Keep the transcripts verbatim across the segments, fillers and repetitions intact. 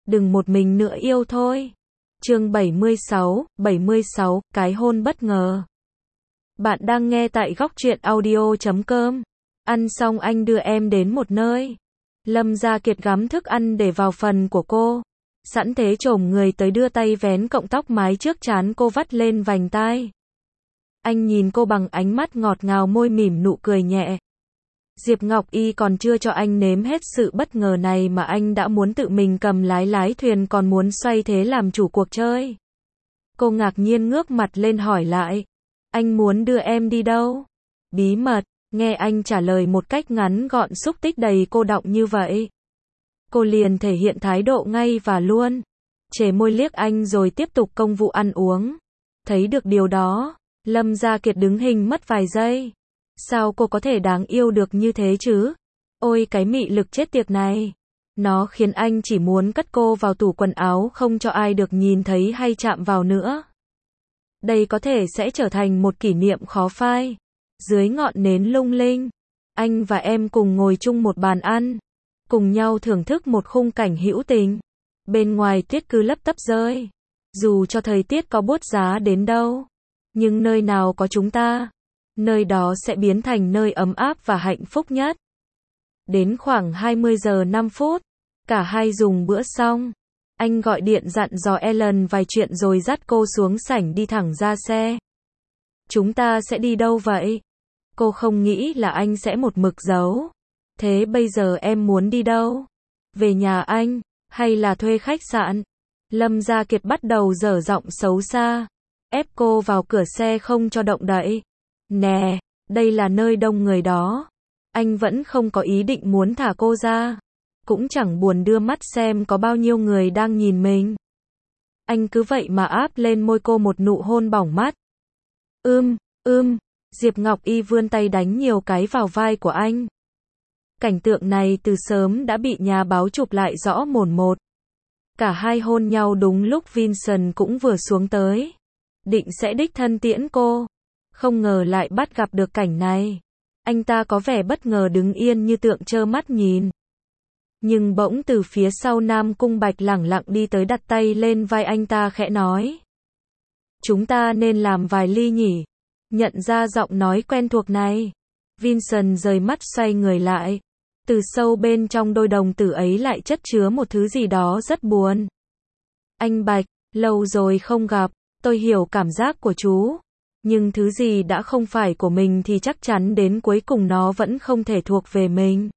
đừng một mình nữa yêu thôi. Chương bảy mươi sáu, bảy mươi sáu, cái hôn bất ngờ. Bạn đang nghe tại góc truyện audio chấm com. Ăn xong anh đưa em đến một nơi. Lâm Gia Kiệt gắm thức ăn để vào phần của cô. Sẵn thế chồm người tới đưa tay vén cọng tóc mái trước trán cô vắt lên vành tai. Anh nhìn cô bằng ánh mắt ngọt ngào, môi mỉm nụ cười nhẹ. Diệp Ngọc Y còn chưa cho anh nếm hết sự bất ngờ này mà anh đã muốn tự mình cầm lái lái thuyền, còn muốn xoay thế làm chủ cuộc chơi. Cô ngạc nhiên ngước mặt lên hỏi lại. Anh muốn đưa em đi đâu? Bí mật. Nghe anh trả lời một cách ngắn gọn, xúc tích đầy cô đọng như vậy, cô liền thể hiện thái độ ngay và luôn. Chề môi liếc anh rồi tiếp tục công vụ ăn uống. Thấy được điều đó, Lâm Gia Kiệt đứng hình mất vài giây. Sao cô có thể đáng yêu được như thế chứ? Ôi cái mị lực chết tiệt này. Nó khiến anh chỉ muốn cất cô vào tủ quần áo, không cho ai được nhìn thấy hay chạm vào nữa. Đây có thể sẽ trở thành một kỷ niệm khó phai. Dưới ngọn nến lung linh, anh và em cùng ngồi chung một bàn ăn, cùng nhau thưởng thức một khung cảnh hữu tình. Bên ngoài tuyết cứ lấp tấp rơi. Dù cho thời tiết có buốt giá đến đâu, nhưng nơi nào có chúng ta, nơi đó sẽ biến thành nơi ấm áp và hạnh phúc nhất. Đến khoảng hai mươi giờ năm phút, cả hai dùng bữa xong, anh gọi điện dặn dò Ellen vài chuyện rồi dắt cô xuống sảnh đi thẳng ra xe. Chúng ta sẽ đi đâu vậy? Cô không nghĩ là anh sẽ một mực giấu. Thế bây giờ em muốn đi đâu? Về nhà anh, hay là thuê khách sạn? Lâm Gia Kiệt bắt đầu dở giọng xấu xa, ép cô vào cửa xe không cho động đậy. Nè, đây là nơi đông người đó. Anh vẫn không có ý định muốn thả cô ra. Cũng chẳng buồn đưa mắt xem có bao nhiêu người đang nhìn mình. Anh cứ vậy mà áp lên môi cô một nụ hôn bỏng mắt. Ưm, ưm, Diệp Ngọc Y vươn tay đánh nhiều cái vào vai của anh. Cảnh tượng này từ sớm đã bị nhà báo chụp lại rõ mồn một. Cả hai hôn nhau đúng lúc Vincent cũng vừa xuống tới. Định sẽ đích thân tiễn cô. Không ngờ lại bắt gặp được cảnh này. Anh ta có vẻ bất ngờ đứng yên như tượng trơ mắt nhìn. Nhưng bỗng từ phía sau Nam Cung Bạch lẳng lặng đi tới, đặt tay lên vai anh ta khẽ nói. Chúng ta nên làm vài ly nhỉ? Nhận ra giọng nói quen thuộc này, Vincent rời mắt xoay người lại. Từ sâu bên trong đôi đồng tử ấy lại chất chứa một thứ gì đó rất buồn. Anh Bạch, lâu rồi không gặp, tôi hiểu cảm giác của chú. Nhưng thứ gì đã không phải của mình thì chắc chắn đến cuối cùng nó vẫn không thể thuộc về mình.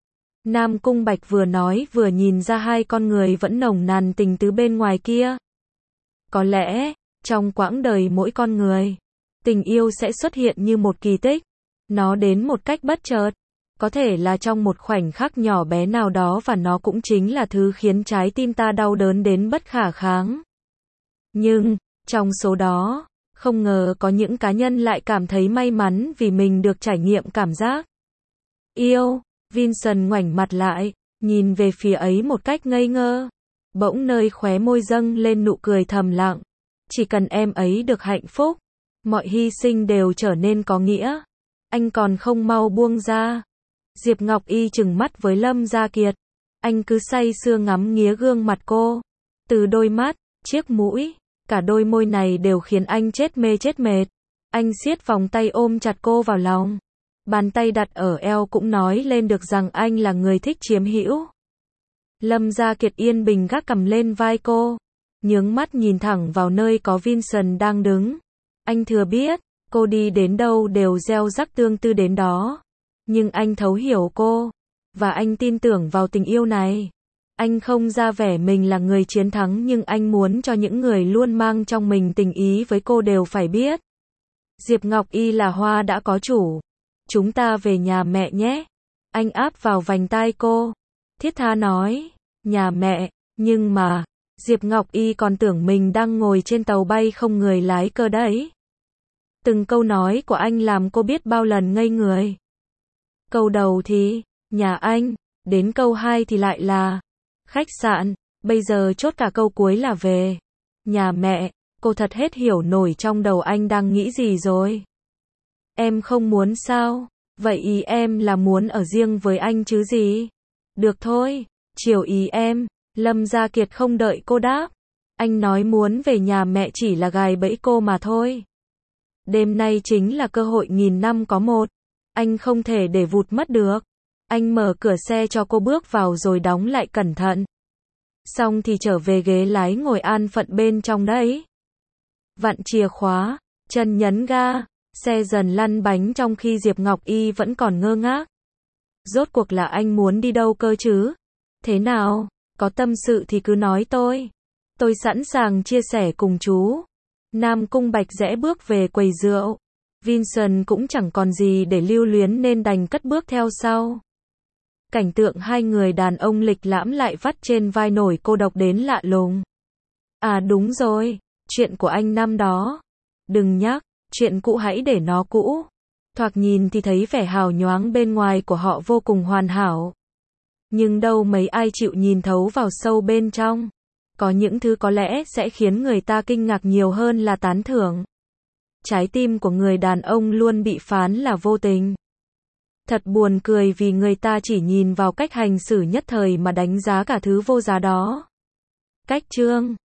Nam Cung Bạch vừa nói vừa nhìn ra hai con người vẫn nồng nàn tình tứ bên ngoài kia. Có lẽ, trong quãng đời mỗi con người, tình yêu sẽ xuất hiện như một kỳ tích. Nó đến một cách bất chợt, có thể là trong một khoảnh khắc nhỏ bé nào đó, và nó cũng chính là thứ khiến trái tim ta đau đớn đến bất khả kháng. Nhưng, trong số đó, không ngờ có những cá nhân lại cảm thấy may mắn vì mình được trải nghiệm cảm giác yêu. Vincent ngoảnh mặt lại, nhìn về phía ấy một cách ngây ngơ. Bỗng nơi khóe môi dâng lên nụ cười thầm lặng. Chỉ cần em ấy được hạnh phúc, mọi hy sinh đều trở nên có nghĩa. Anh còn không mau buông ra. Diệp Ngọc Y trừng mắt với Lâm Gia Kiệt. Anh cứ say sưa ngắm nghía gương mặt cô. Từ đôi mắt, chiếc mũi, cả đôi môi này đều khiến anh chết mê chết mệt. Anh siết vòng tay ôm chặt cô vào lòng. Bàn tay đặt ở eo cũng nói lên được rằng anh là người thích chiếm hữu. Lâm Gia Kiệt yên bình gác cằm lên vai cô, nhướng mắt nhìn thẳng vào nơi có Vincent đang đứng. Anh thừa biết, cô đi đến đâu đều gieo rắc tương tư đến đó. Nhưng anh thấu hiểu cô, và anh tin tưởng vào tình yêu này. Anh không ra vẻ mình là người chiến thắng, nhưng anh muốn cho những người luôn mang trong mình tình ý với cô đều phải biết. Diệp Ngọc Y là hoa đã có chủ. Chúng ta về nhà mẹ nhé. Anh áp vào vành tai cô, thiết tha nói. Nhà mẹ, nhưng mà, Diệp Ngọc Y còn tưởng mình đang ngồi trên tàu bay không người lái cơ đấy. Từng câu nói của anh làm cô biết bao lần ngây người. Câu đầu thì, nhà anh, đến câu hai thì lại là, khách sạn, bây giờ chốt cả câu cuối là về. Nhà mẹ, cô thật hết hiểu nổi trong đầu anh đang nghĩ gì rồi. Em không muốn sao? Vậy ý em là muốn ở riêng với anh chứ gì? Được thôi, chiều ý em. Lâm Gia Kiệt không đợi cô đáp. Anh nói muốn về nhà mẹ chỉ là gài bẫy cô mà thôi. Đêm nay chính là cơ hội nghìn năm có một. Anh không thể để vụt mất được. Anh mở cửa xe cho cô bước vào rồi đóng lại cẩn thận. Xong thì trở về ghế lái ngồi an phận bên trong đấy. Vặn chìa khóa, chân nhấn ga, xe dần lăn bánh trong khi Diệp Ngọc Y vẫn còn ngơ ngác. Rốt cuộc là anh muốn đi đâu cơ chứ? Thế nào, có tâm sự thì cứ nói tôi. Tôi sẵn sàng chia sẻ cùng chú. Nam Cung Bạch rẽ bước về quầy rượu. Vincent cũng chẳng còn gì để lưu luyến nên đành cất bước theo sau. Cảnh tượng hai người đàn ông lịch lãm lại vắt trên vai nổi cô độc đến lạ lùng. À đúng rồi, chuyện của anh năm đó. Đừng nhắc, chuyện cũ hãy để nó cũ. Thoạt nhìn thì thấy vẻ hào nhoáng bên ngoài của họ vô cùng hoàn hảo. Nhưng đâu mấy ai chịu nhìn thấu vào sâu bên trong. Có những thứ có lẽ sẽ khiến người ta kinh ngạc nhiều hơn là tán thưởng. Trái tim của người đàn ông luôn bị phán là vô tình. Thật buồn cười vì người ta chỉ nhìn vào cách hành xử nhất thời mà đánh giá cả thứ vô giá đó. Cách chương